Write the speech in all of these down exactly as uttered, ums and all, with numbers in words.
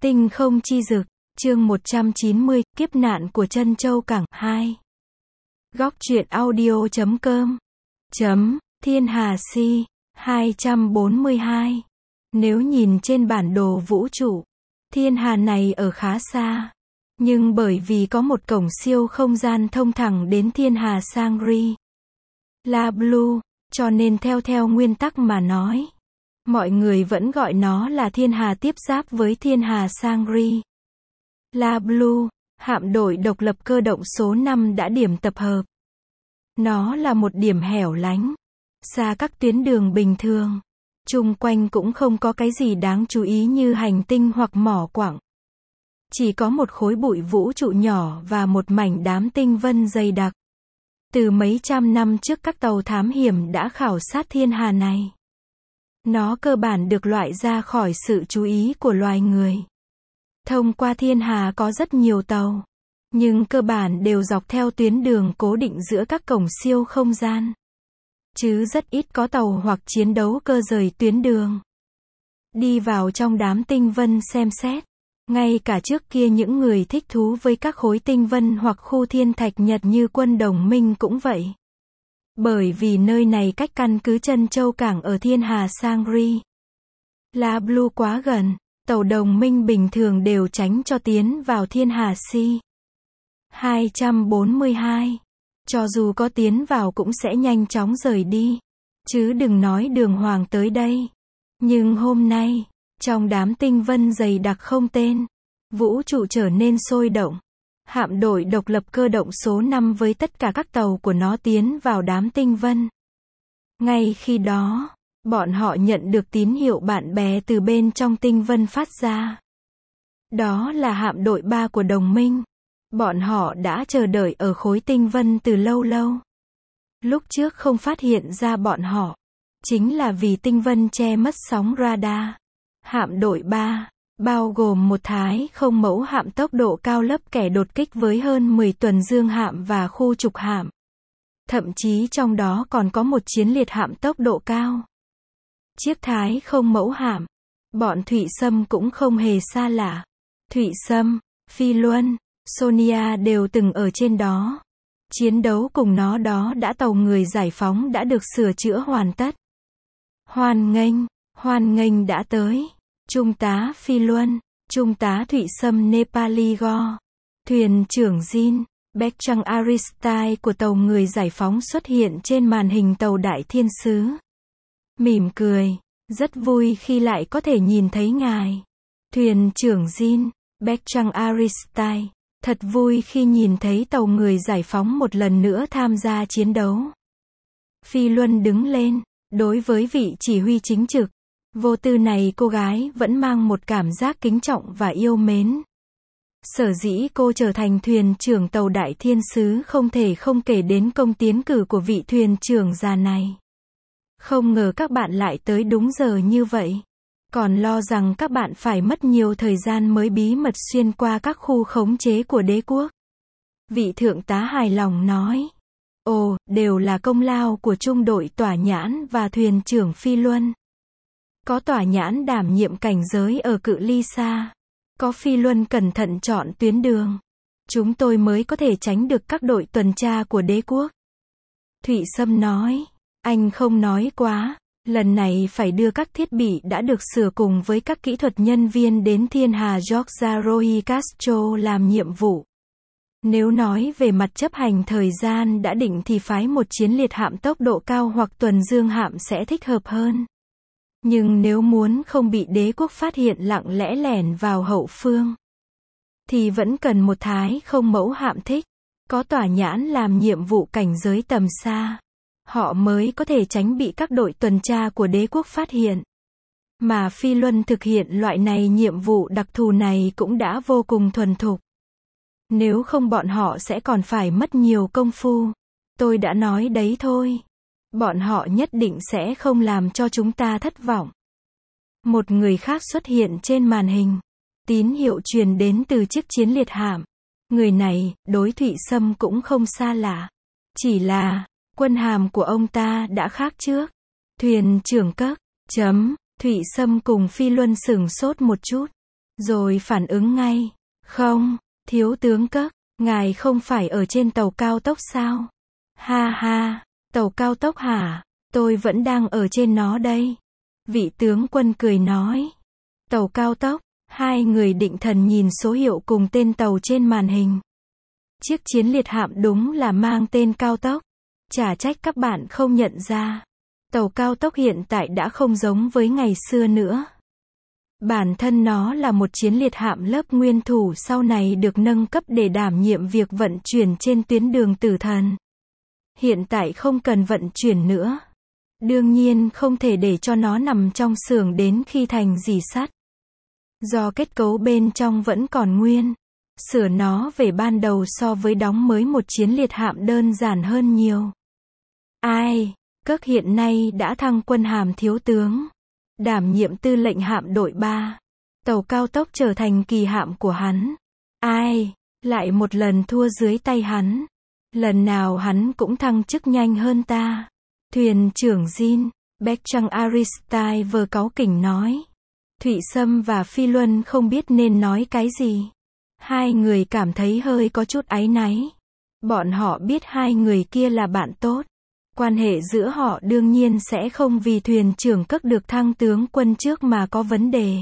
Tinh không chi dực, chương một trăm chín mươi, kiếp nạn của Trân Châu Cảng, hai. Góc truyện audio chấm com. Chấm, Thiên Hà Si, hai trăm bốn mươi hai. Nếu nhìn trên bản đồ vũ trụ, thiên hà này ở khá xa. Nhưng bởi vì có một cổng siêu không gian thông thẳng đến thiên hà Sangri La Blue, cho nên theo theo nguyên tắc mà nói, mọi người vẫn gọi nó là thiên hà tiếp giáp với thiên hà Sangri La Blue. Hạm đội độc lập cơ động số năm đã điểm tập hợp. Nó là một điểm hẻo lánh, xa các tuyến đường bình thường. Chung quanh cũng không có cái gì đáng chú ý như hành tinh hoặc mỏ quặng. Chỉ có một khối bụi vũ trụ nhỏ và một mảnh đám tinh vân dày đặc. Từ mấy trăm năm trước các tàu thám hiểm đã khảo sát thiên hà này. Nó cơ bản được loại ra khỏi sự chú ý của loài người. Thông qua thiên hà có rất nhiều tàu, nhưng cơ bản đều dọc theo tuyến đường cố định giữa các cổng siêu không gian. Chứ rất ít có tàu hoặc chiến đấu cơ rời tuyến đường. Đi vào trong đám tinh vân xem xét. Ngay cả trước kia những người thích thú với các khối tinh vân hoặc khu thiên thạch nhật như quân đồng minh cũng vậy. Bởi vì nơi này cách căn cứ Trân Châu Cảng ở thiên hà Sangri La Blue quá gần, tàu đồng minh bình thường đều tránh cho tiến vào thiên hà Si. hai trăm bốn mươi hai. Cho dù có tiến vào cũng sẽ nhanh chóng rời đi. Chứ đừng nói đường hoàng tới đây. Nhưng hôm nay, trong đám tinh vân dày đặc không tên, vũ trụ trở nên sôi động. Hạm đội độc lập cơ động số năm với tất cả các tàu của nó tiến vào đám tinh vân. Ngay khi đó, bọn họ nhận được tín hiệu bạn bè từ bên trong tinh vân phát ra. Đó là hạm đội ba của đồng minh. Bọn họ đã chờ đợi ở khối tinh vân từ lâu lâu. Lúc trước không phát hiện ra bọn họ, chính là vì tinh vân che mất sóng radar. Hạm đội ba, bao gồm một thái không mẫu hạm tốc độ cao lấp kẻ đột kích với hơn mười tuần dương hạm và khu trục hạm. Thậm chí trong đó còn có một chiến liệt hạm tốc độ cao. Chiếc thái không mẫu hạm, bọn Thụy Sâm cũng không hề xa lạ. Thụy Sâm, Phi Luân, Sonia đều từng ở trên đó. Chiến đấu cùng nó đó đã tàu người giải phóng đã được sửa chữa hoàn tất. Hoan nghênh, hoan nghênh đã tới. Trung tá Phi Luân, Trung tá Thụy Sâm Nepali Go, thuyền trưởng Jin, Bertrand Aristide của tàu người giải phóng xuất hiện trên màn hình tàu Đại Thiên Sứ. Mỉm cười, rất vui khi lại có thể nhìn thấy ngài. Thuyền trưởng Jin, Bertrand Aristide, thật vui khi nhìn thấy tàu người giải phóng một lần nữa tham gia chiến đấu. Phi Luân đứng lên, đối với vị chỉ huy chính trực, vô tư này cô gái vẫn mang một cảm giác kính trọng và yêu mến. Sở dĩ cô trở thành thuyền trưởng tàu Đại Thiên Sứ không thể không kể đến công tiến cử của vị thuyền trưởng già này. Không ngờ các bạn lại tới đúng giờ như vậy. Còn lo rằng các bạn phải mất nhiều thời gian mới bí mật xuyên qua các khu khống chế của đế quốc. Vị thượng tá hài lòng nói. Ồ, đều là công lao của trung đội Tỏa Nhãn và thuyền trưởng Phi Luân. Có Tỏa Nhãn đảm nhiệm cảnh giới ở cự ly xa. Có Phi Luân cẩn thận chọn tuyến đường. Chúng tôi mới có thể tránh được các đội tuần tra của đế quốc. Thụy Sâm nói. Anh không nói quá. Lần này phải đưa các thiết bị đã được sửa cùng với các kỹ thuật nhân viên đến thiên hà Georgia Rohi Castro làm nhiệm vụ. Nếu nói về mặt chấp hành thời gian đã định thì phái một chiến liệt hạm tốc độ cao hoặc tuần dương hạm sẽ thích hợp hơn. Nhưng nếu muốn không bị đế quốc phát hiện lặng lẽ lẻn vào hậu phương, thì vẫn cần một thái không mẫu hạm thích, có Tỏa Nhãn làm nhiệm vụ cảnh giới tầm xa. Họ mới có thể tránh bị các đội tuần tra của đế quốc phát hiện. Mà Phi Luân thực hiện loại này nhiệm vụ đặc thù này cũng đã vô cùng thuần thục. Nếu không bọn họ sẽ còn phải mất nhiều công phu. Tôi đã nói đấy thôi. Bọn họ nhất định sẽ không làm cho chúng ta thất vọng. Một người khác xuất hiện trên màn hình. Tín hiệu truyền đến từ chiếc chiến liệt hạm. Người này, đối Thụy Sâm cũng không xa lạ. Chỉ là quân hàm của ông ta đã khác trước. Thuyền trưởng cấp, chấm, Thụy Sâm cùng Phi Luân sửng sốt một chút. Rồi phản ứng ngay. Không, thiếu tướng Cất, ngài không phải ở trên tàu cao tốc sao? Ha ha, tàu cao tốc hả? Tôi vẫn đang ở trên nó đây. Vị tướng quân cười nói. Tàu cao tốc, hai người định thần nhìn số hiệu cùng tên tàu trên màn hình. Chiếc chiến liệt hạm đúng là mang tên cao tốc. Chả trách các bạn không nhận ra. Tàu cao tốc hiện tại đã không giống với ngày xưa nữa. Bản thân nó là một chiến liệt hạm lớp nguyên thủ sau này được nâng cấp để đảm nhiệm việc vận chuyển trên tuyến đường tử thần. Hiện tại không cần vận chuyển nữa. Đương nhiên không thể để cho nó nằm trong xưởng đến khi thành rỉ sắt. Do kết cấu bên trong vẫn còn nguyên. Sửa nó về ban đầu so với đóng mới một chiến liệt hạm đơn giản hơn nhiều. Ai, Cất hiện nay đã thăng quân hàm thiếu tướng. Đảm nhiệm tư lệnh hạm đội ba. Tàu cao tốc trở thành kỳ hạm của hắn. Ai, lại một lần thua dưới tay hắn. Lần nào hắn cũng thăng chức nhanh hơn ta. Thuyền trưởng Jin, Bertrand Aristide vờ cáu kỉnh nói. Thụy Sâm và Phi Luân không biết nên nói cái gì. Hai người cảm thấy hơi có chút áy náy. Bọn họ biết hai người kia là bạn tốt. Quan hệ giữa họ đương nhiên sẽ không vì thuyền trưởng Cất được thăng tướng quân trước mà có vấn đề.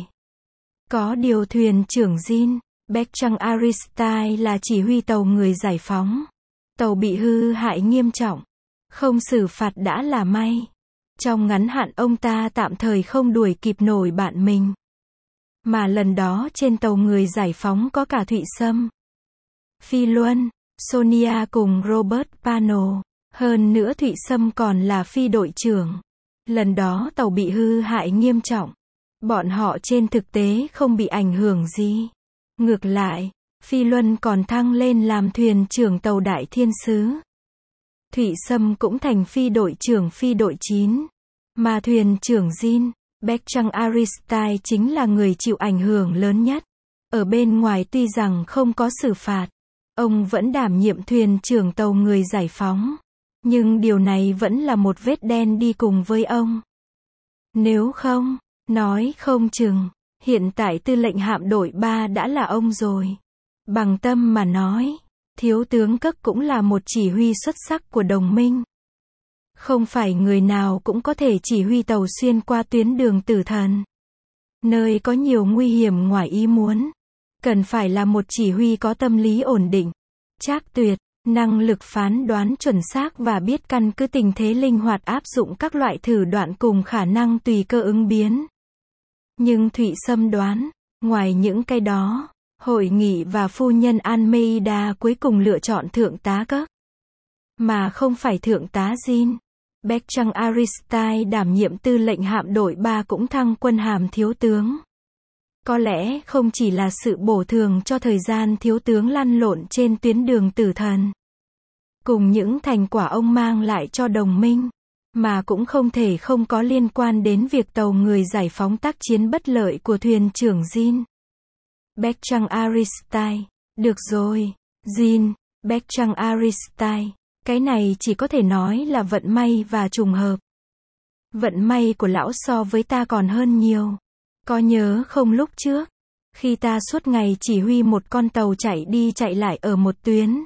Có điều thuyền trưởng Jin, Bertrand Aristide là chỉ huy tàu người giải phóng. Tàu bị hư hại nghiêm trọng. Không xử phạt đã là may. Trong ngắn hạn ông ta tạm thời không đuổi kịp nổi bạn mình. Mà lần đó trên tàu người giải phóng có cả Thụy Sâm, Phi Luân, Sonia cùng Robert Pano. Hơn nữa Thụy Sâm còn là phi đội trưởng. Lần đó tàu bị hư hại nghiêm trọng. Bọn họ trên thực tế không bị ảnh hưởng gì. Ngược lại, Phi Luân còn thăng lên làm thuyền trưởng tàu Đại Thiên Sứ. Thụy Sâm cũng thành phi đội trưởng phi đội chín. Mà thuyền trưởng Jin, Bertrand Aristide chính là người chịu ảnh hưởng lớn nhất. Ở bên ngoài tuy rằng không có xử phạt, ông vẫn đảm nhiệm thuyền trưởng tàu người giải phóng. Nhưng điều này vẫn là một vết đen đi cùng với ông. Nếu không, nói không chừng, hiện tại tư lệnh hạm đội ba đã là ông rồi. Bằng tâm mà nói, thiếu tướng Cất cũng là một chỉ huy xuất sắc của đồng minh. Không phải người nào cũng có thể chỉ huy tàu xuyên qua tuyến đường tử thần. Nơi có nhiều nguy hiểm ngoài ý muốn. Cần phải là một chỉ huy có tâm lý ổn định, trác tuyệt, năng lực phán đoán chuẩn xác và biết căn cứ tình thế linh hoạt áp dụng các loại thử đoạn cùng khả năng tùy cơ ứng biến. Nhưng Thụy Sâm đoán, ngoài những cái đó, hội nghị và phu nhân Almeida cuối cùng lựa chọn thượng tá Cất. Mà không phải thượng tá Jin. Bertrand Aristide đảm nhiệm tư lệnh hạm đội ba cũng thăng quân hàm thiếu tướng. Có lẽ không chỉ là sự bổ thường cho thời gian thiếu tướng lăn lộn trên tuyến đường tử thần, cùng những thành quả ông mang lại cho đồng minh, mà cũng không thể không có liên quan đến việc tàu người giải phóng tác chiến bất lợi của thuyền trưởng Jin. Bertrand Aristide. Được rồi, Jin, Bertrand Aristide. Cái này chỉ có thể nói là vận may và trùng hợp. Vận may của lão so với ta còn hơn nhiều. Có nhớ không lúc trước, khi ta suốt ngày chỉ huy một con tàu chạy đi chạy lại ở một tuyến.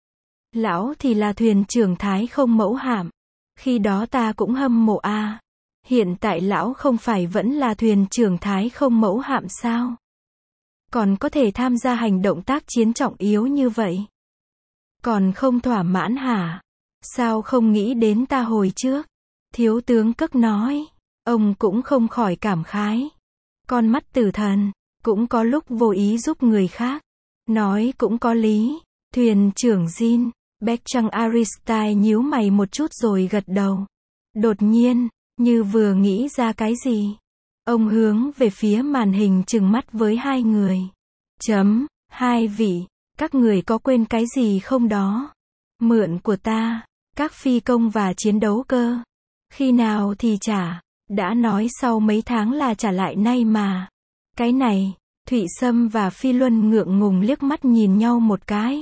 Lão thì là thuyền trưởng Thái Không Mẫu Hạm. Khi đó ta cũng hâm mộ a. À. Hiện tại lão không phải vẫn là thuyền trưởng Thái Không Mẫu Hạm sao? Còn có thể tham gia hành động tác chiến trọng yếu như vậy. Còn không thỏa mãn hả? Sao không nghĩ đến ta hồi trước? Thiếu tướng Cất nói. Ông cũng không khỏi cảm khái. Con mắt tử thần, cũng có lúc vô ý giúp người khác. Nói cũng có lý. Thuyền trưởng Jin, Bertrand Aristide nhíu mày một chút rồi gật đầu. Đột nhiên, như vừa nghĩ ra cái gì. Ông hướng về phía màn hình trừng mắt với hai người. Chấm, hai vị, các người có quên cái gì không đó? Mượn của ta, các phi công và chiến đấu cơ. Khi nào thì trả? Đã nói sau mấy tháng là trả lại nay mà. Cái này, Thụy Sâm và Phi Luân ngượng ngùng liếc mắt nhìn nhau một cái.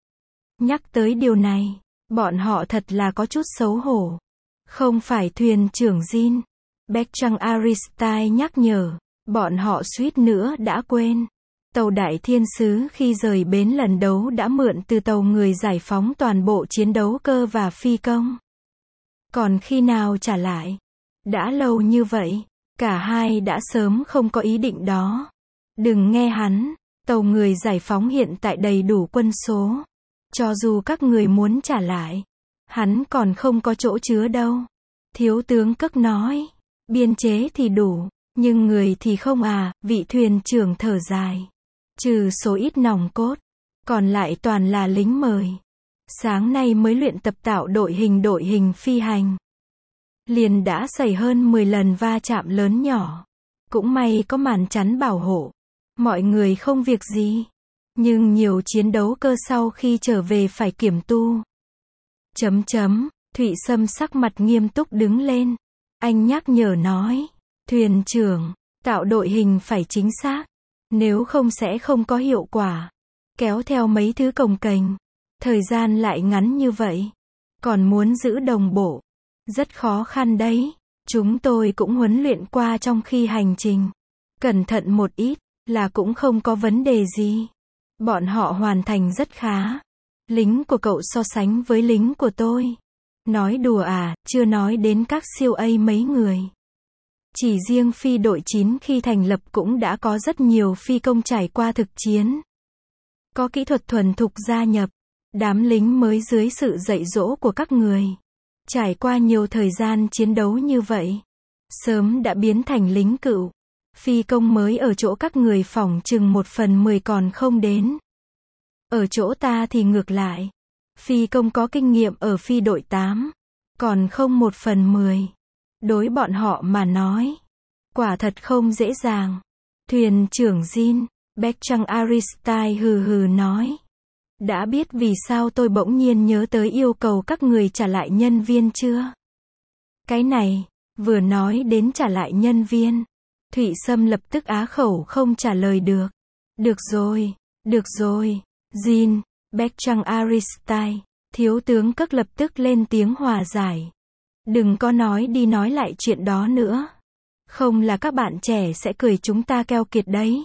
Nhắc tới điều này, bọn họ thật là có chút xấu hổ. Không phải thuyền trưởng Jin, Bertrand Aristide nhắc nhở. Bọn họ suýt nữa đã quên. Tàu Đại Thiên Sứ khi rời bến lần đấu đã mượn từ tàu người giải phóng toàn bộ chiến đấu cơ và phi công. Còn khi nào trả lại? Đã lâu như vậy, cả hai đã sớm không có ý định đó. Đừng nghe hắn, tàu người giải phóng hiện tại đầy đủ quân số. Cho dù các người muốn trả lại, hắn còn không có chỗ chứa đâu. Thiếu tướng Cất nói, biên chế thì đủ, nhưng người thì không à, vị thuyền trưởng thở dài. Trừ số ít nòng cốt, còn lại toàn là lính mời. Sáng nay mới luyện tập tạo đội hình đội hình phi hành. Liền đã xảy hơn mười lần va chạm lớn nhỏ. Cũng may có màn chắn bảo hộ. Mọi người không việc gì. Nhưng nhiều chiến đấu cơ sau khi trở về phải kiểm tu. Chấm chấm, Thụy Sâm sắc mặt nghiêm túc đứng lên. Anh nhắc nhở nói, thuyền trưởng, tạo đội hình phải chính xác. Nếu không sẽ không có hiệu quả. Kéo theo mấy thứ cồng kềnh. Thời gian lại ngắn như vậy. Còn muốn giữ đồng bộ. Rất khó khăn đấy. Chúng tôi cũng huấn luyện qua trong khi hành trình. Cẩn thận một ít, là cũng không có vấn đề gì. Bọn họ hoàn thành rất khá. Lính của cậu so sánh với lính của tôi. Nói đùa à, chưa nói đến các siêu A mấy người. Chỉ riêng phi đội chín khi thành lập cũng đã có rất nhiều phi công trải qua thực chiến. Có kỹ thuật thuần thục gia nhập. Đám lính mới dưới sự dạy dỗ của các người. Trải qua nhiều thời gian chiến đấu như vậy. Sớm đã biến thành lính cựu. Phi công mới ở chỗ các người phỏng chừng một phần mười còn không đến. Ở chỗ ta thì ngược lại. Phi công có kinh nghiệm ở phi đội tám. Còn không một phần mười. Đối bọn họ mà nói. Quả thật không dễ dàng. Thuyền trưởng Jin, Bertrand Aristide hừ hừ nói. Đã biết vì sao tôi bỗng nhiên nhớ tới yêu cầu các người trả lại nhân viên chưa? Cái này, vừa nói đến trả lại nhân viên. Thụy Sâm lập tức á khẩu không trả lời được. Được rồi, được rồi, Jin, Bertrand Aristide, thiếu tướng Cất lập tức lên tiếng hòa giải. Đừng có nói đi nói lại chuyện đó nữa. Không là các bạn trẻ sẽ cười chúng ta keo kiệt đấy.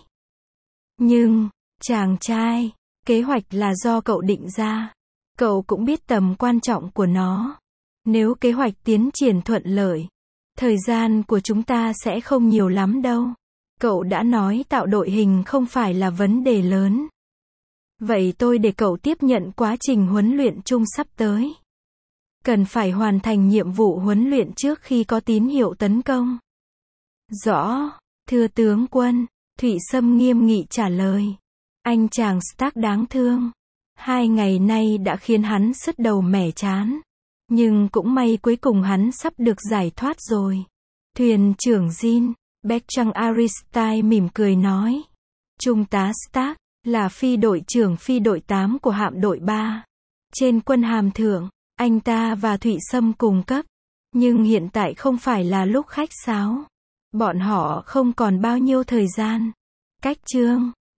Nhưng, chàng trai, kế hoạch là do cậu định ra. Cậu cũng biết tầm quan trọng của nó. Nếu kế hoạch tiến triển thuận lợi, thời gian của chúng ta sẽ không nhiều lắm đâu. Cậu đã nói tạo đội hình không phải là vấn đề lớn. Vậy tôi để cậu tiếp nhận quá trình huấn luyện chung sắp tới. Cần phải hoàn thành nhiệm vụ huấn luyện trước khi có tín hiệu tấn công. Rõ, thưa tướng quân, Thụy Sâm nghiêm nghị trả lời. Anh chàng Stark đáng thương. Hai ngày nay đã khiến hắn sứt đầu mẻ chán. Nhưng cũng may cuối cùng hắn sắp được giải thoát rồi. Thuyền trưởng Jin, Bertrand Aristide mỉm cười nói. Trung tá Stark, là phi đội trưởng phi đội tám của hạm đội ba. Trên quân hàm thượng, anh ta và Thụy Sâm cùng cấp. Nhưng hiện tại không phải là lúc khách sáo. Bọn họ không còn bao nhiêu thời gian. Cách chương